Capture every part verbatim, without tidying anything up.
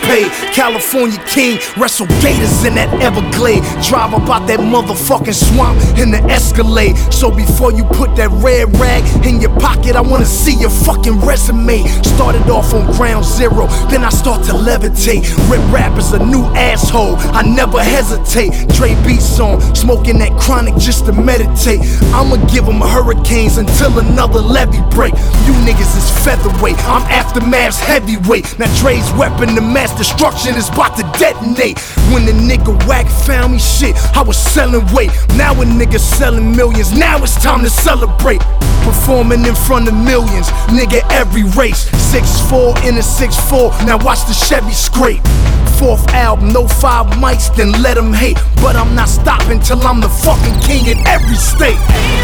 paid. California king, wrestle gators in that Everglade. Drive about that motherfucking swamp in the Escalade. So before you put that red rag in your pocket, I wanna see your fucking resume. Started off on ground zero, then I start to levitate. Rip rap is a new asshole, I never hesitate. Dre beats on, smoking that chronic just to meditate. I'ma give them hurricanes until another levee break. You niggas is featherweight, I'm Aftermath's heavyweight. Now Dre's weapon to mass destruction is about to detonate. When the nigga whack found me, shit, I was selling weight. Now a nigga selling millions, now it's time to celebrate. Performing in front of millions, nigga every race. six four in a six four, now watch the Chevy scrape. Fourth album, no five mics, then let them hate. But I'm not stopping till I'm the fucking king in every state.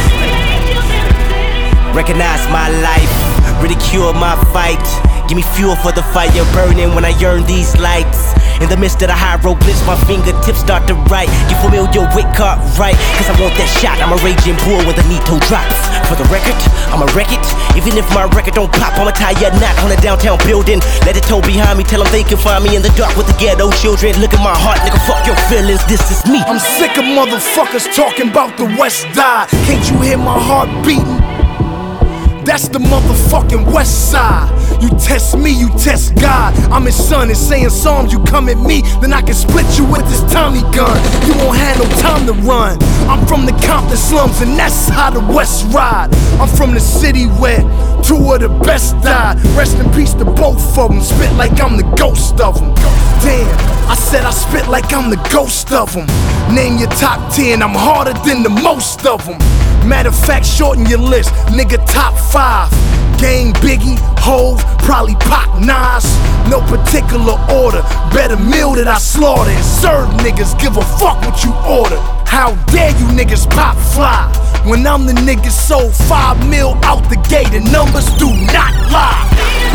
Recognize my life, ridicule my fight. Give me fuel for the fire burning when I yearn these lights. In the midst of the hieroglyphs, my fingertips start to write. You familiar with Cartwright? Cause I want that shot, I'm a raging bull when the Nito drops. For the record, I'ma wreck it. Even if my record don't pop, I'ma tie a knot on a downtown building. Let it tow behind me, tell them they can find me in the dark with the ghetto children. Look at my heart, nigga, fuck your feelings, this is me. I'm sick of motherfuckers talking about the West Side. Can't you hear my heart beating? That's the motherfucking West Side. You test me, you test God. I'm his son and saying psalms, you come at me, then I can split you with this Tommy gun. You won't have no time to run. I'm from the Compton slums and that's how the West ride. I'm from the city where two of the best died. Rest in peace to both of them. Spit like I'm the ghost of them. Damn, I said I spit like I'm the ghost of them. Name your top ten, I'm harder than the most of them. Matter of fact, shorten your list, nigga, top five. Gang, Biggie, Hove, probably Pac, Nas. No particular order, better meal that I slaughter and serve niggas, give a fuck what you order. How dare you niggas pop fly when I'm the nigga sold five mil out the gate and numbers do not lie.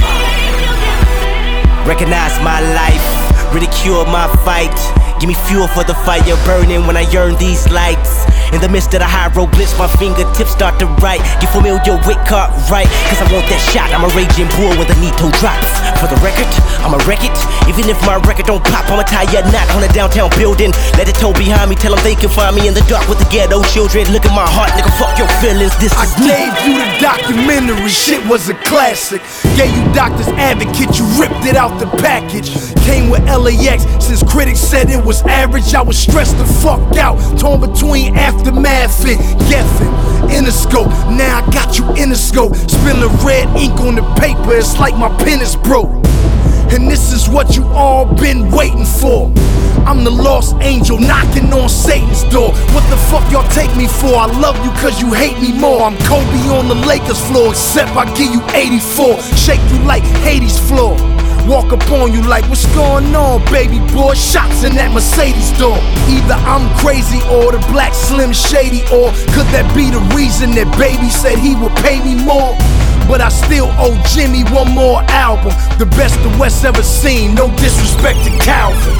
Recognize my life, ridicule my fight. Give me fuel for the fire burning when I yearn these lights. In the midst of the hieroglyphs, my fingertips start to write. You familiar with Cartwright? Cause I want that shot, I'm a raging bull when the Nito drops. For the record, I'ma wreck it. Even if my record don't pop, I'ma tie a knot on a downtown building. Let it tow behind me, tell them they can find me in the dark with the ghetto children. Look at my heart, nigga, fuck your feelings, this I is me. gave you the documentary, shit was a classic. Gave you Doctor's Advocate, you ripped it out the package. Came with L A X, since critics said it was average, I was stressed the fuck out. Torn between Aftermath and Geffen. Interscope, now I got you Interscope. Spilling red ink on the paper, it's like my pen is broke. And this is what you all been waiting for. I'm the lost angel knocking on Satan's door. What the fuck y'all take me for? I love you cause you hate me more. I'm Kobe on the Lakers floor, except I give you eighty-four. Shake you like Hades floor. Walk up on you like, what's going on, baby boy? Shots in that Mercedes door. Either I'm crazy or the Black Slim Shady, or could that be the reason that baby said he would pay me more? But I still owe Jimmy one more album, the best the West ever seen, no disrespect to Calvin.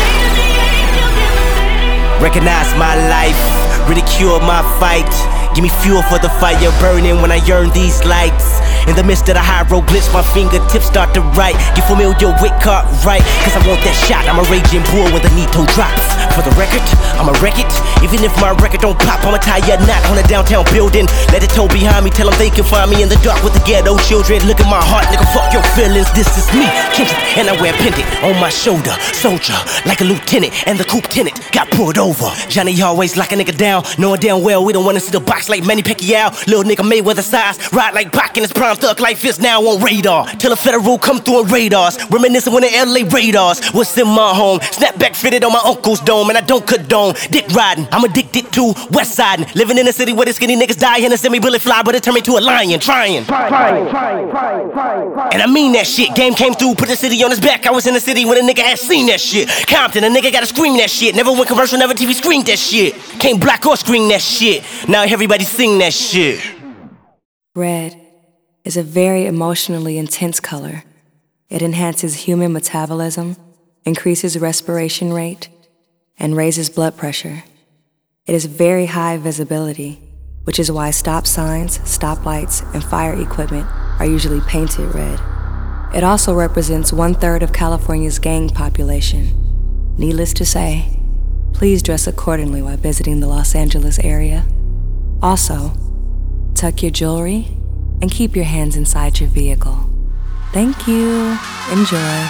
Recognize my life, ridicule my fight. Give me fuel for the fire burning when I yearn these lights. In the midst of the hieroglyphs, my fingertips start to write. You familiar with Cartwright? Cause I want that shot, I'm a raging bull when the Nito drops. For the record, I'ma wreck it. Even if my record don't pop, I'ma tie a knot on a downtown building. Let it tow behind me, tell them they can find me in the dark with the ghetto children. Look at my heart, nigga, fuck your feelings, this is me, Kendrick. And I wear a pendant on my shoulder. Soldier, like a lieutenant, and the coupe tenant got pulled over. Johnny always lock a nigga down, knowing damn well we don't wanna see the box like Manny Pacquiao. Little nigga Mayweather size, ride like Pac in his prime. Thug life is now on radar. Till the federal come through in radars. Reminiscing when the L A Raiders was in my home. Snapback fitted on my uncle's dome, and I don't condone dick riding. I'm addicted to West Side. Living in a city where the skinny niggas die and a semi-bullet fly, but it turned me to a lion. Trying. Trying, trying, trying, trying, trying. And I mean that shit. Game came through, put the city on his back. I was in the city when a nigga had seen that shit. Compton, a nigga gotta scream that shit. Never went commercial, never T V screened that shit. Can't black or screen that shit. Now everybody sing that shit. Red is a very emotionally intense color. It enhances human metabolism, increases respiration rate, and raises blood pressure. It is very high visibility, which is why stop signs, stoplights, and fire equipment are usually painted red. It also represents one-third of California's gang population. Needless to say, please dress accordingly while visiting the Los Angeles area. Also, tuck your jewelry and keep your hands inside your vehicle. Thank you. Enjoy.